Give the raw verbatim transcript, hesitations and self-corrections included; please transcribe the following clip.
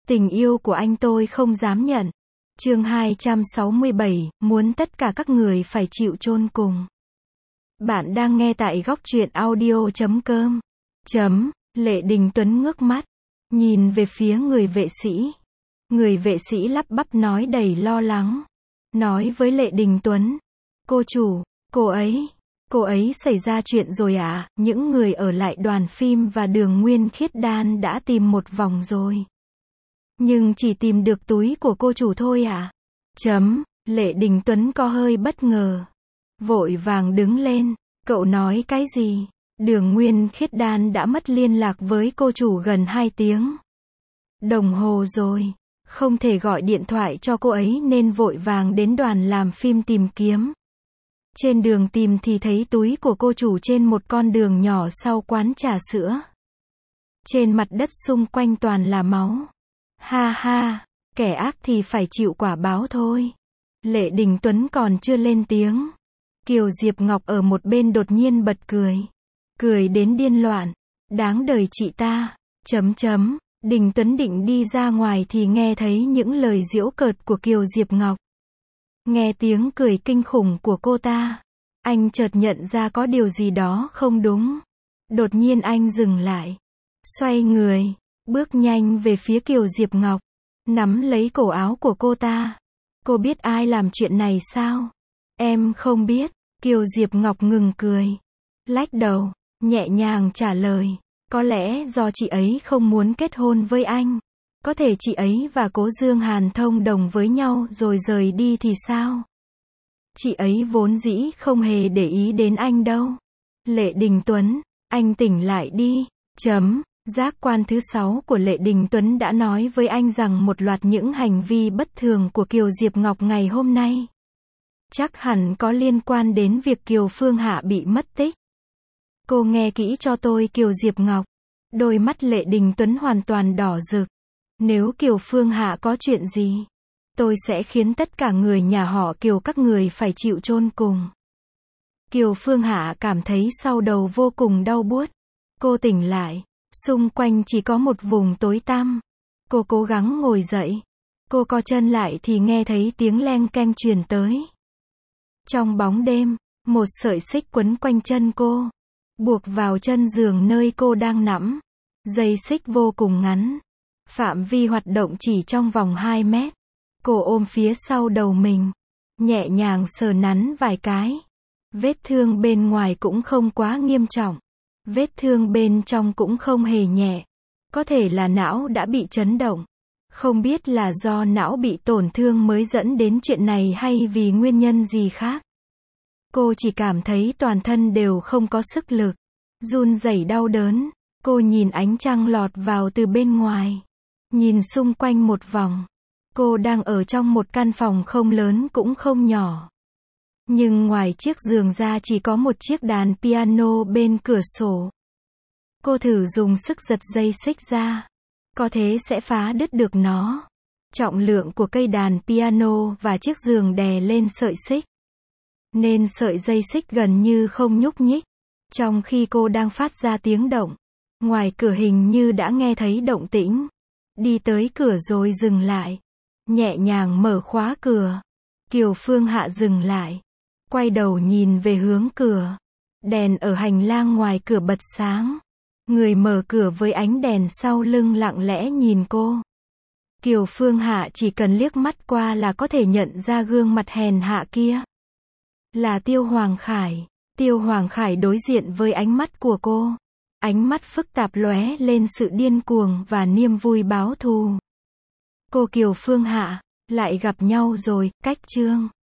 Tình yêu của anh tôi không dám nhận. Chương hai trăm sáu mươi bảy, muốn tất cả các người phải chịu chôn cùng. Bạn đang nghe tại góc truyện audio chấm com. Chấm, Lệ Đình Tuấn ngước mắt, nhìn về phía người vệ sĩ. Người vệ sĩ lắp bắp nói đầy lo lắng. Nói với Lệ Đình Tuấn, cô chủ, cô ấy, cô ấy xảy ra chuyện rồi à? Những người ở lại đoàn phim và đường Nguyên Khiết Đan đã tìm một vòng rồi. Nhưng chỉ tìm được túi của cô chủ thôi à? Chấm, Lệ Đình Tuấn có hơi bất ngờ. Vội vàng đứng lên, cậu nói cái gì? Đường Nguyên Khiết Đan đã mất liên lạc với cô chủ gần hai tiếng đồng hồ rồi. Không thể gọi điện thoại cho cô ấy nên vội vàng đến đoàn làm phim tìm kiếm. Trên đường tìm thì thấy túi của cô chủ trên một con đường nhỏ sau quán trà sữa. Trên mặt đất xung quanh toàn là máu. Ha ha, kẻ ác thì phải chịu quả báo thôi. Lệ Đình Tuấn còn chưa lên tiếng. Kiều Diệp Ngọc ở một bên đột nhiên bật cười. Cười đến điên loạn. Đáng đời chị ta. Chấm chấm. Đình Tuấn định đi ra ngoài thì nghe thấy những lời giễu cợt của Kiều Diệp Ngọc. Nghe tiếng cười kinh khủng của cô ta. Anh chợt nhận ra có điều gì đó không đúng. Đột nhiên anh dừng lại. Xoay người. Bước nhanh về phía Kiều Diệp Ngọc. Nắm lấy cổ áo của cô ta. Cô biết ai làm chuyện này sao? Em không biết. Kiều Diệp Ngọc ngừng cười. Lách đầu. Nhẹ nhàng trả lời. Có lẽ do chị ấy không muốn kết hôn với anh. Có thể chị ấy và Cố Dương Hàn thông đồng với nhau rồi rời đi thì sao? Chị ấy vốn dĩ không hề để ý đến anh đâu. Lệ Đình Tuấn, anh tỉnh lại đi. Chấm. Giác quan thứ sáu của Lệ Đình Tuấn đã nói với anh rằng một loạt những hành vi bất thường của Kiều Diệp Ngọc ngày hôm nay chắc hẳn có liên quan đến việc Kiều Phương Hạ bị mất tích. Cô nghe kỹ cho tôi Kiều Diệp Ngọc. Đôi mắt Lệ Đình Tuấn hoàn toàn đỏ rực. Nếu Kiều Phương Hạ có chuyện gì, tôi sẽ khiến tất cả người nhà họ Kiều các người phải chịu chôn cùng. Kiều Phương Hạ cảm thấy sau đầu vô cùng đau buốt. Cô tỉnh lại. Xung quanh chỉ có một vùng tối tăm. Cô cố gắng ngồi dậy. Cô co chân lại thì nghe thấy tiếng leng keng truyền tới. Trong bóng đêm, một sợi xích quấn quanh chân cô, buộc vào chân giường nơi cô đang nằm. Dây xích vô cùng ngắn. Phạm vi hoạt động chỉ trong vòng hai mét. Cô ôm phía sau đầu mình. Nhẹ nhàng sờ nắn vài cái. Vết thương bên ngoài cũng không quá nghiêm trọng. Vết thương bên trong cũng không hề nhẹ. Có thể là não đã bị chấn động. Không biết là do não bị tổn thương mới dẫn đến chuyện này hay vì nguyên nhân gì khác. Cô chỉ cảm thấy toàn thân đều không có sức lực. Run rẩy đau đớn. Cô nhìn ánh trăng lọt vào từ bên ngoài. Nhìn xung quanh một vòng. Cô đang ở trong một căn phòng không lớn cũng không nhỏ. Nhưng ngoài chiếc giường ra chỉ có một chiếc đàn piano bên cửa sổ. Cô thử dùng sức giật dây xích ra. Có thế sẽ phá đứt được nó. Trọng lượng của cây đàn piano và chiếc giường đè lên sợi xích. Nên sợi dây xích gần như không nhúc nhích. Trong khi cô đang phát ra tiếng động, ngoài cửa hình như đã nghe thấy động tĩnh. Đi tới cửa rồi dừng lại. Nhẹ nhàng mở khóa cửa. Kiều Phương Hạ dừng lại. Quay đầu nhìn về hướng cửa. Đèn ở hành lang ngoài cửa bật sáng. Người mở cửa với ánh đèn sau lưng lặng lẽ nhìn cô. Kiều Phương Hạ chỉ cần liếc mắt qua là có thể nhận ra gương mặt hèn hạ kia. Là Tiêu Hoàng Khải. Tiêu Hoàng Khải đối diện với ánh mắt của cô. Ánh mắt phức tạp lóe lên sự điên cuồng và niềm vui báo thù. Cô Kiều Phương Hạ, lại gặp nhau rồi, cách chương.